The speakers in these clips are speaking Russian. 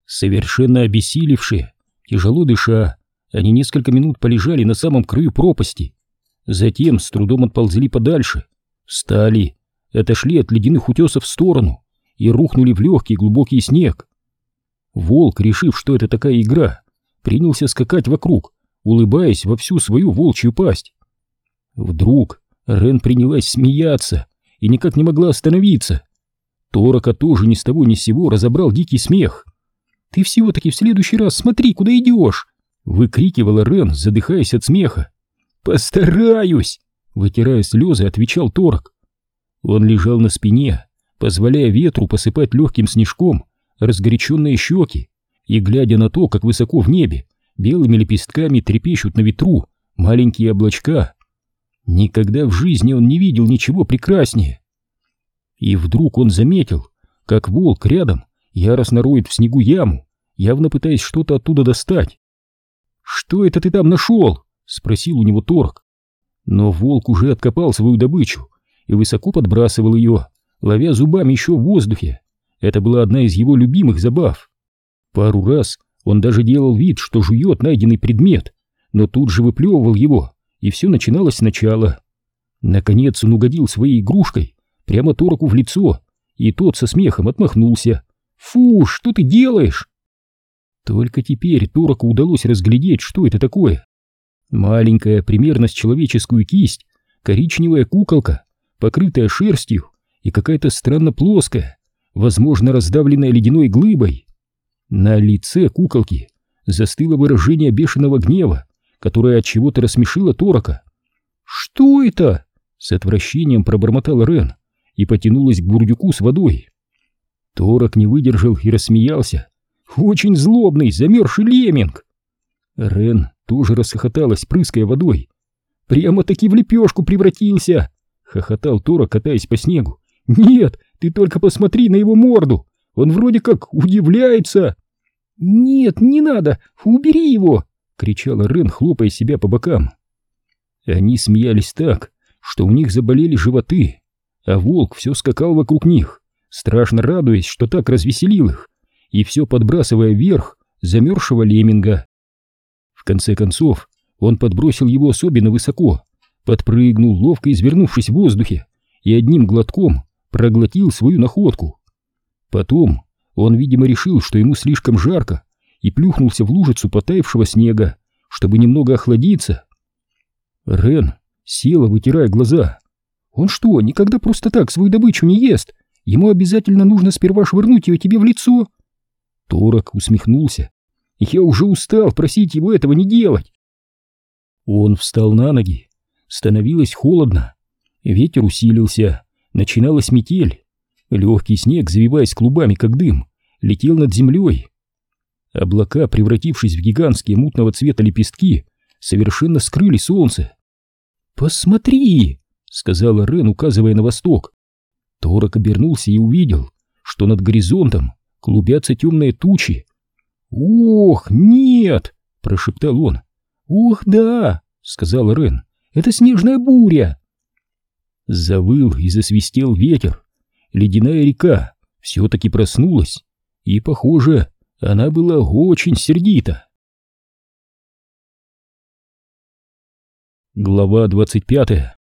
Совершенно обессилевшие, тяжело дыша, они несколько минут полежали на самом краю пропасти. Затем с трудом отползли подальше, встали, отошли от ледяных утесов в сторону и рухнули в легкий глубокий снег. Волк, решив, что это такая игра, принялся скакать вокруг, улыбаясь во всю свою волчью пасть. Вдруг Рен принялась смеяться и никак не могла остановиться. Торока тоже ни с того ни с сего разобрал дикий смех. «Ты всего-таки в следующий раз смотри, куда идешь!» — выкрикивала Рен, задыхаясь от смеха. «Постараюсь!» — вытирая слезы, отвечал Торок. Он лежал на спине, позволяя ветру посыпать легким снежком разгоряченные щеки, и глядя на то, как высоко в небе белыми лепестками трепещут на ветру маленькие облачка. Никогда в жизни он не видел ничего прекраснее. И вдруг он заметил, как волк рядом яростно роет в снегу яму, явно пытаясь что-то оттуда достать. «Что это ты там нашел?» — спросил у него Торок. Но волк уже откопал свою добычу и высоко подбрасывал ее, ловя зубами еще в воздухе. Это была одна из его любимых забав. Пару раз он даже делал вид, что жует найденный предмет, но тут же выплевывал его, и все начиналось сначала. Наконец он угодил своей игрушкой прямо Тороку в лицо, и тот со смехом отмахнулся. «Фу, что ты делаешь?» Только теперь Тороку удалось разглядеть, что это такое. Маленькая, примерно с человеческую кисть, коричневая куколка, покрытая шерстью и какая-то странно плоская, возможно, раздавленная ледяной глыбой. На лице куколки застыло выражение бешеного гнева, которое от чего-то рассмешило Торока. «Что это?» — с отвращением пробормотал Рен и потянулась к бурдюку с водой. Торок не выдержал и рассмеялся. «Очень злобный, замерзший лемминг!» Рен тоже расхохоталась, прыская водой. «Прямо-таки в лепешку превратился!» — хохотал Торок, катаясь по снегу. «Нет, ты только посмотри на его морду! Он вроде как удивляется!» «Нет, не надо! Убери его!» — кричала Рен, хлопая себя по бокам. Они смеялись так, что у них заболели животы, а волк все скакал вокруг них, страшно радуясь, что так развеселил их, и все подбрасывая вверх замерзшего лемминга. В конце концов он подбросил его особенно высоко, подпрыгнул, ловко извернувшись в воздухе, и одним глотком проглотил свою находку. Потом он, видимо, решил, что ему слишком жарко, и плюхнулся в лужицу потаявшего снега, чтобы немного охладиться. Рен села, вытирая глаза. «Он что, никогда просто так свою добычу не ест? Ему обязательно нужно сперва швырнуть ее тебе в лицо?» Торок усмехнулся. «Я уже устал просить его этого не делать». Он встал на ноги. Становилось холодно. Ветер усилился. Начиналась метель. Легкий снег, завиваясь клубами, как дым, летел над землей. Облака, превратившись в гигантские мутного цвета лепестки, совершенно скрыли солнце. «Посмотри!» — сказала Рен, указывая на восток. Торок обернулся и увидел, что над горизонтом клубятся темные тучи. «Ох, нет!» — прошептал он. «Ох, да!» — сказала Рен. «Это снежная буря!» Завыл и засвистел ветер. Ледяная река все-таки проснулась, и, похоже, она была очень сердита. Глава 25.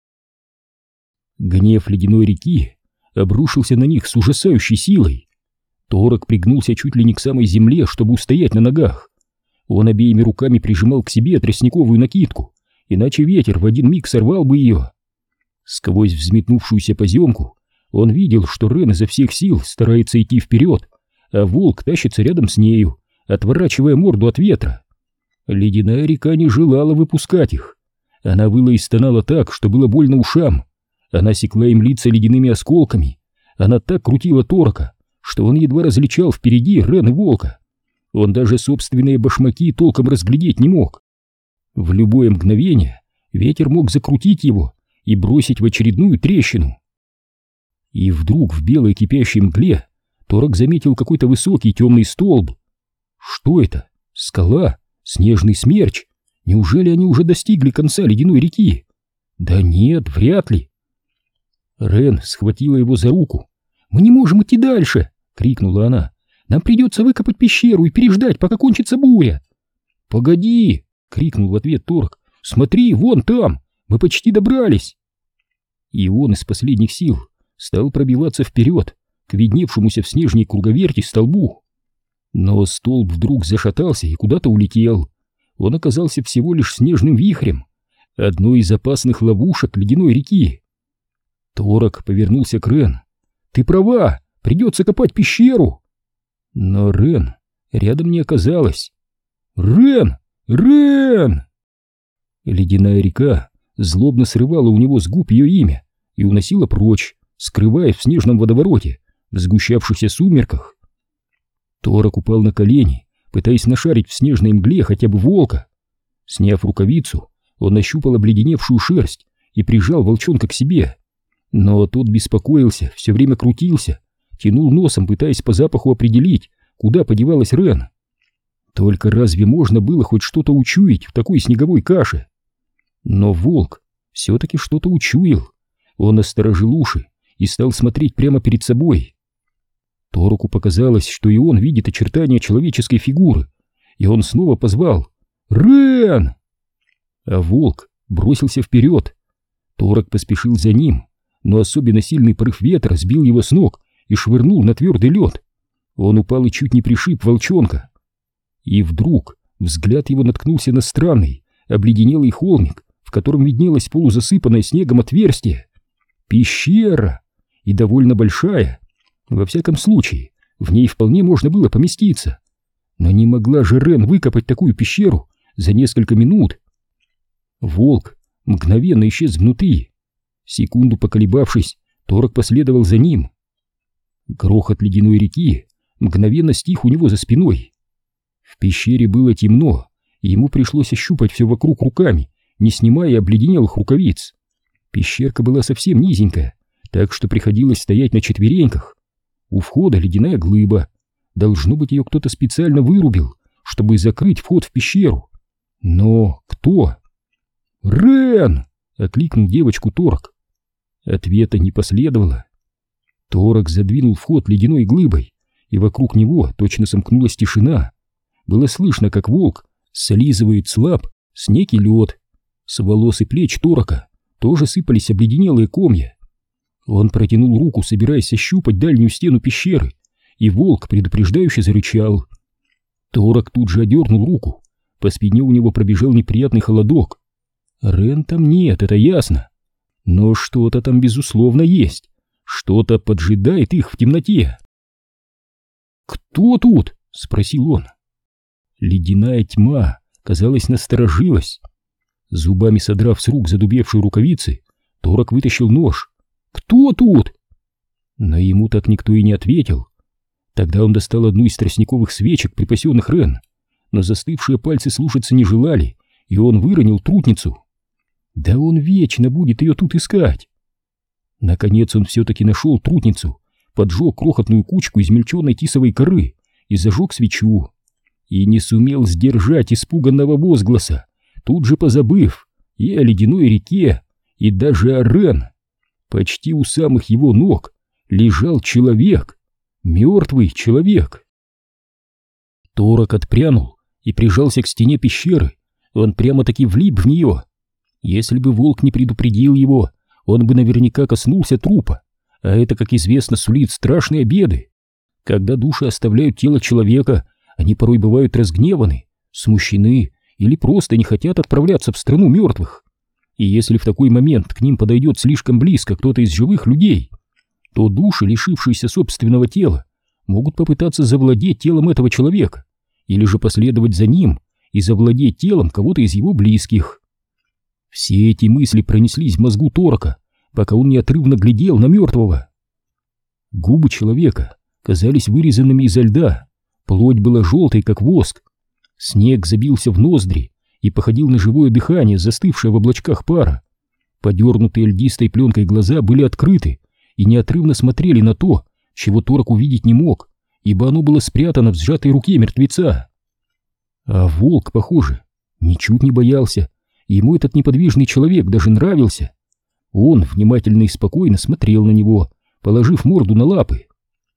Гнев ледяной реки обрушился на них с ужасающей силой. Торок пригнулся чуть ли не к самой земле, чтобы устоять на ногах. Он обеими руками прижимал к себе тростниковую накидку, иначе ветер в один миг сорвал бы ее. Сквозь взметнувшуюся поземку он видел, что Рен изо всех сил старается идти вперед, а волк тащится рядом с нею, отворачивая морду от ветра. Ледяная река не желала выпускать их. Она выла и стонала так, что было больно ушам. Она секла им лица ледяными осколками. Она так крутила Торока, что он едва различал впереди Рен и волка. Он даже собственные башмаки толком разглядеть не мог. В любое мгновение ветер мог закрутить его и бросить в очередную трещину. И вдруг в белой кипящей мгле Торок заметил какой-то высокий темный столб. Что это? Скала? Снежный смерч? Неужели они уже достигли конца ледяной реки? Да нет, вряд ли. Рен схватила его за руку. «Мы не можем идти дальше!» — крикнула она. Нам придется выкопать пещеру и переждать, пока кончится буря. Погоди, крикнул в ответ Торок. Смотри, вон там, мы почти добрались. И он из последних сил стал пробиваться вперед к видневшемуся в снежной круговерти столбу. Но столб вдруг зашатался и куда-то улетел. Он оказался всего лишь снежным вихрем, одной из опасных ловушек ледяной реки. Торок повернулся к Рен. «Ты права, придется копать пещеру!» Но Рен рядом не оказалось. «Рен! Рен!» Ледяная река злобно срывала у него с губ ее имя и уносила прочь, скрывая в снежном водовороте, в сгущавшихся сумерках. Торок упал на колени, пытаясь нашарить в снежной мгле хотя бы волка. Сняв рукавицу, он нащупал обледеневшую шерсть и прижал волчонка к себе. Но тот беспокоился, все время крутился, тянул носом, пытаясь по запаху определить, куда подевалась Рен. Только разве можно было хоть что-то учуять в такой снеговой каше? Но волк все-таки что-то учуял. Он насторожил уши и стал смотреть прямо перед собой. Тороку показалось, что и он видит очертания человеческой фигуры, и он снова позвал «Рен!». А волк бросился вперед. Торок поспешил за ним, но особенно сильный порыв ветра сбил его с ног и швырнул на твердый лед. Он упал и чуть не пришиб волчонка. И вдруг взгляд его наткнулся на странный, обледенелый холмик, в котором виднелось полузасыпанное снегом отверстие. Пещера! И довольно большая. Во всяком случае, в ней вполне можно было поместиться. Но не могла же Рен выкопать такую пещеру за несколько минут. Волк мгновенно исчез внутри. Секунду поколебавшись, Торок последовал за ним. Грохот ледяной реки мгновенно стих у него за спиной. В пещере было темно, и ему пришлось ощупать все вокруг руками, не снимая обледенелых рукавиц. Пещерка была совсем низенькая, так что приходилось стоять на четвереньках. У входа ледяная глыба. Должно быть, ее кто-то специально вырубил, чтобы закрыть вход в пещеру. Но кто? «Рен!» — окликнул девочку Торок. Ответа не последовало. Торок задвинул вход ледяной глыбой, и вокруг него точно сомкнулась тишина. Было слышно, как волк слизывает с лап снег и лед. С волос и плеч Торока тоже сыпались обледенелые комья. Он протянул руку, собираясь ощупать дальнюю стену пещеры, и волк предупреждающе зарычал. Торок тут же одернул руку. По спине у него пробежал неприятный холодок. Рен там нет, это ясно. Но что-то там безусловно есть. Что-то поджидает их в темноте. «Кто тут?» — спросил он. Ледяная тьма, казалось, насторожилась. Зубами содрав с рук задубевшие рукавицы, Торок вытащил нож. «Кто тут?» Но ему так никто и не ответил. Тогда он достал одну из тростниковых свечек, припасенных Рен, но застывшие пальцы слушаться не желали, и он выронил трутницу. Да он вечно будет ее тут искать. Наконец он все-таки нашел трутницу, поджег крохотную кучку измельченной тисовой коры и зажег свечу. И не сумел сдержать испуганного возгласа, тут же позабыв и о ледяной реке, и даже о Рен. Почти у самых его ног лежал человек, мертвый человек. Торок отпрянул и прижался к стене пещеры. Он прямо-таки влип в нее. Если бы волк не предупредил его, он бы наверняка коснулся трупа, а это, как известно, сулит страшные беды. Когда души оставляют тело человека, они порой бывают разгневаны, смущены или просто не хотят отправляться в страну мертвых. И если в такой момент к ним подойдет слишком близко кто-то из живых людей, то души, лишившиеся собственного тела, могут попытаться завладеть телом этого человека или же последовать за ним и завладеть телом кого-то из его близких. Все эти мысли пронеслись в мозгу Торока, пока он неотрывно глядел на мертвого. Губы человека казались вырезанными изо льда, плоть была желтой, как воск. Снег забился в ноздри и походил на живое дыхание, застывшее в облачках пара. Подернутые льдистой пленкой глаза были открыты и неотрывно смотрели на то, чего Торок увидеть не мог, ибо оно было спрятано в сжатой руке мертвеца. А волк, похоже, ничуть не боялся, и ему этот неподвижный человек даже нравился. Он внимательно и спокойно смотрел на него, положив морду на лапы.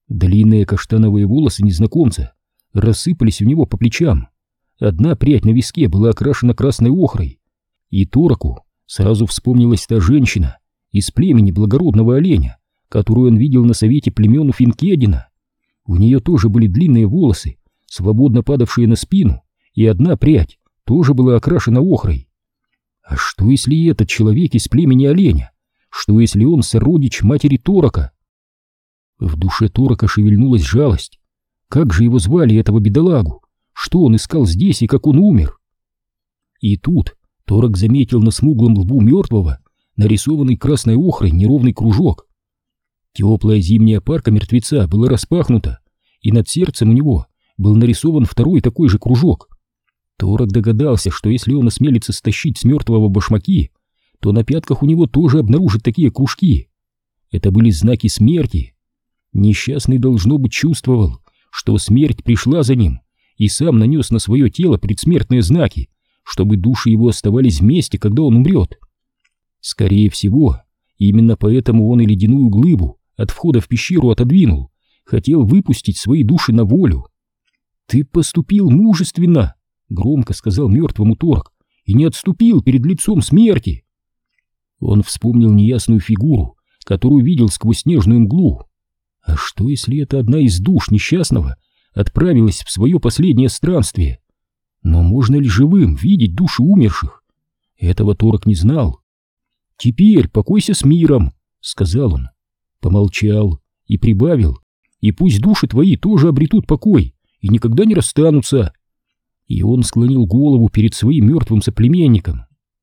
Длинные каштановые волосы незнакомца рассыпались у него по плечам. Одна прядь на виске была окрашена красной охрой, и Тораку сразу вспомнилась та женщина из племени благородного оленя, которую он видел на совете племен у Финкедина. У нее тоже были длинные волосы, свободно падавшие на спину, и одна прядь тоже была окрашена охрой. А что если этот человек из племени оленя? Что если он сородич матери Торака? В душе Торака шевельнулась жалость. Как же его звали, этого бедолагу? Что он искал здесь и как он умер? И тут Торак заметил на смуглом лбу мертвого нарисованный красной охрой неровный кружок. Теплая зимняя парка мертвеца была распахнута, и над сердцем у него был нарисован второй такой же кружок. Торак догадался, что если он осмелится стащить с мертвого башмаки, то на пятках у него тоже обнаружит такие кружки. Это были знаки смерти. Несчастный, должно быть, чувствовал, что смерть пришла за ним, и сам нанес на свое тело предсмертные знаки, чтобы души его оставались вместе, когда он умрет. Скорее всего, именно поэтому он и ледяную глыбу от входа в пещеру отодвинул, хотел выпустить свои души на волю. «Ты поступил мужественно», — громко сказал мертвому Торак, — «и не отступил перед лицом смерти». Он вспомнил неясную фигуру, которую видел сквозь снежную мглу. А что, если это одна из душ несчастного отправилась в свое последнее странствие? Но можно ли живым видеть души умерших? Этого Торак не знал. «Теперь покойся с миром», — сказал он. Помолчал и прибавил: «И пусть души твои тоже обретут покой и никогда не расстанутся». И он склонил голову перед своим мертвым соплеменником.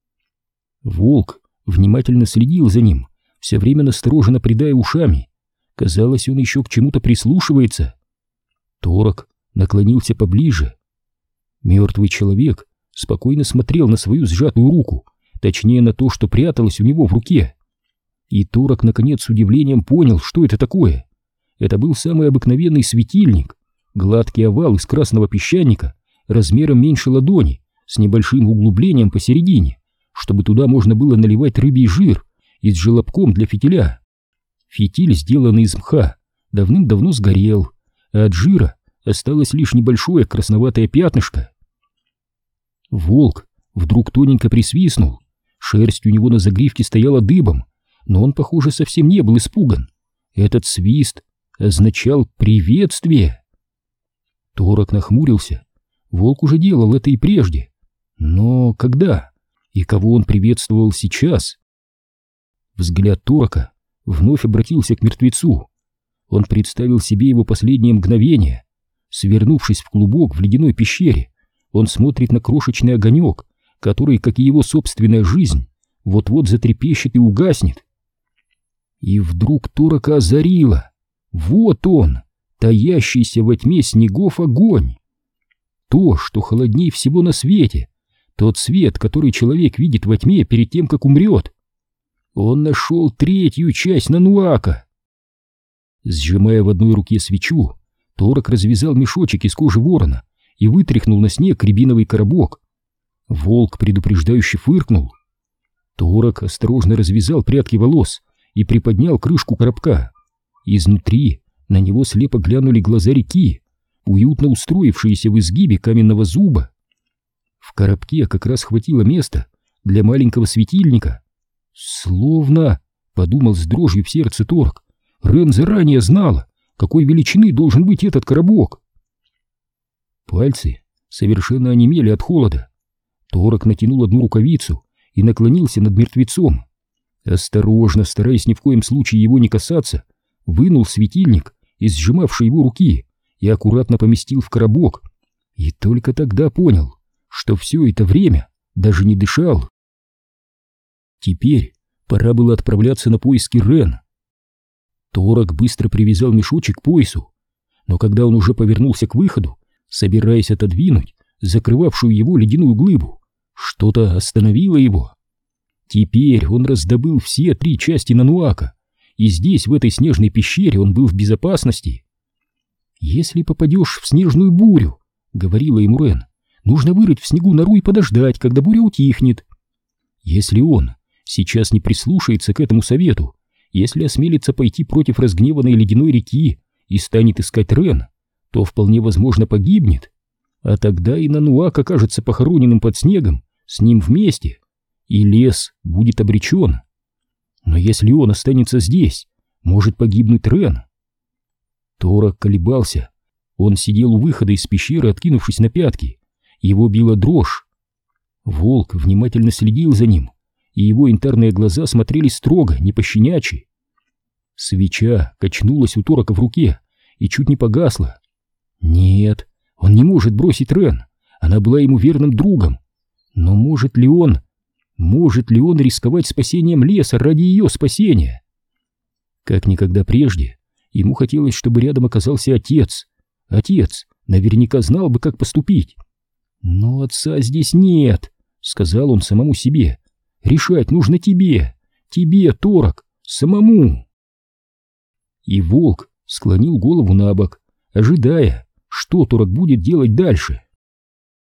Волк внимательно следил за ним, все время настороженно придая ушами. Казалось, он еще к чему-то прислушивается. Торак наклонился поближе. Мертвый человек спокойно смотрел на свою сжатую руку, точнее на то, что пряталось у него в руке. И Торак наконец с удивлением понял, что это такое. Это был самый обыкновенный светильник, гладкий овал из красного песчаника размером меньше ладони, с небольшим углублением посередине, чтобы туда можно было наливать рыбий жир, и с желобком для фитиля. Фитиль, сделанный из мха, давным-давно сгорел, а от жира осталось лишь небольшое красноватое пятнышко. Волк вдруг тоненько присвистнул, шерсть у него на загривке стояла дыбом, но он, похоже, совсем не был испуган. Этот свист означал приветствие. Торак нахмурился. Волк уже делал это и прежде. Но когда и кого он приветствовал сейчас? Взгляд Торака вновь обратился к мертвецу. Он представил себе его последнее мгновение. Свернувшись в клубок в ледяной пещере, он смотрит на крошечный огонек, который, как и его собственная жизнь, вот-вот затрепещет и угаснет. И вдруг Торака озарило. Вот он, таящийся во тьме снегов огонь. То, что холодней всего на свете, тот свет, который человек видит во тьме перед тем, как умрет. Он нашел третью часть Нануака. Сжимая в одной руке свечу, Торак развязал мешочек из кожи ворона и вытряхнул на снег рябиновый коробок. Волк предупреждающе фыркнул. Торак осторожно развязал прядки волос и приподнял крышку коробка. Изнутри на него слепо глянули глаза реки, уютно устроившиеся в изгибе каменного зуба. В коробке как раз хватило места для маленького светильника. Словно, подумал с дрожью в сердце Торак, Рен заранее знала, какой величины должен быть этот коробок. Пальцы совершенно онемели от холода. Торак натянул одну рукавицу и наклонился над мертвецом. Осторожно, стараясь ни в коем случае его не касаться, вынул светильник из сжимавшей его руки и аккуратно поместил в коробок. И только тогда понял, что все это время даже не дышал. Теперь пора было отправляться на поиски Рен. Торак быстро привязал мешочек к поясу, но когда он уже повернулся к выходу, собираясь отодвинуть закрывавшую его ледяную глыбу, что-то остановило его. Теперь он раздобыл все 3 части Нануака, и здесь, в этой снежной пещере, он был в безопасности. «Если попадешь в снежную бурю, — говорила ему Рен, — нужно вырыть в снегу нору и подождать, когда буря утихнет». Если он сейчас не прислушается к этому совету, если осмелится пойти против разгневанной ледяной реки и станет искать Рен, то вполне возможно погибнет, а тогда и Нануак окажется похороненным под снегом с ним вместе, и лес будет обречен. Но если он останется здесь, может погибнуть Рен. Торок колебался. Он сидел у выхода из пещеры, откинувшись на пятки. Его била дрожь. Волк внимательно следил за ним, и его янтарные глаза смотрели строго, не пощенячьи. Свеча качнулась у Торока в руке и чуть не погасла. Нет, он не может бросить Рен. Она была ему верным другом. Но может ли он рисковать спасением леса ради ее спасения? Как никогда прежде, ему хотелось, чтобы рядом оказался отец. Отец наверняка знал бы, как поступить. Но отца здесь нет, сказал он самому себе. Решать нужно тебе, Торок, самому. И волк склонил голову на бок, ожидая, что Торок будет делать дальше.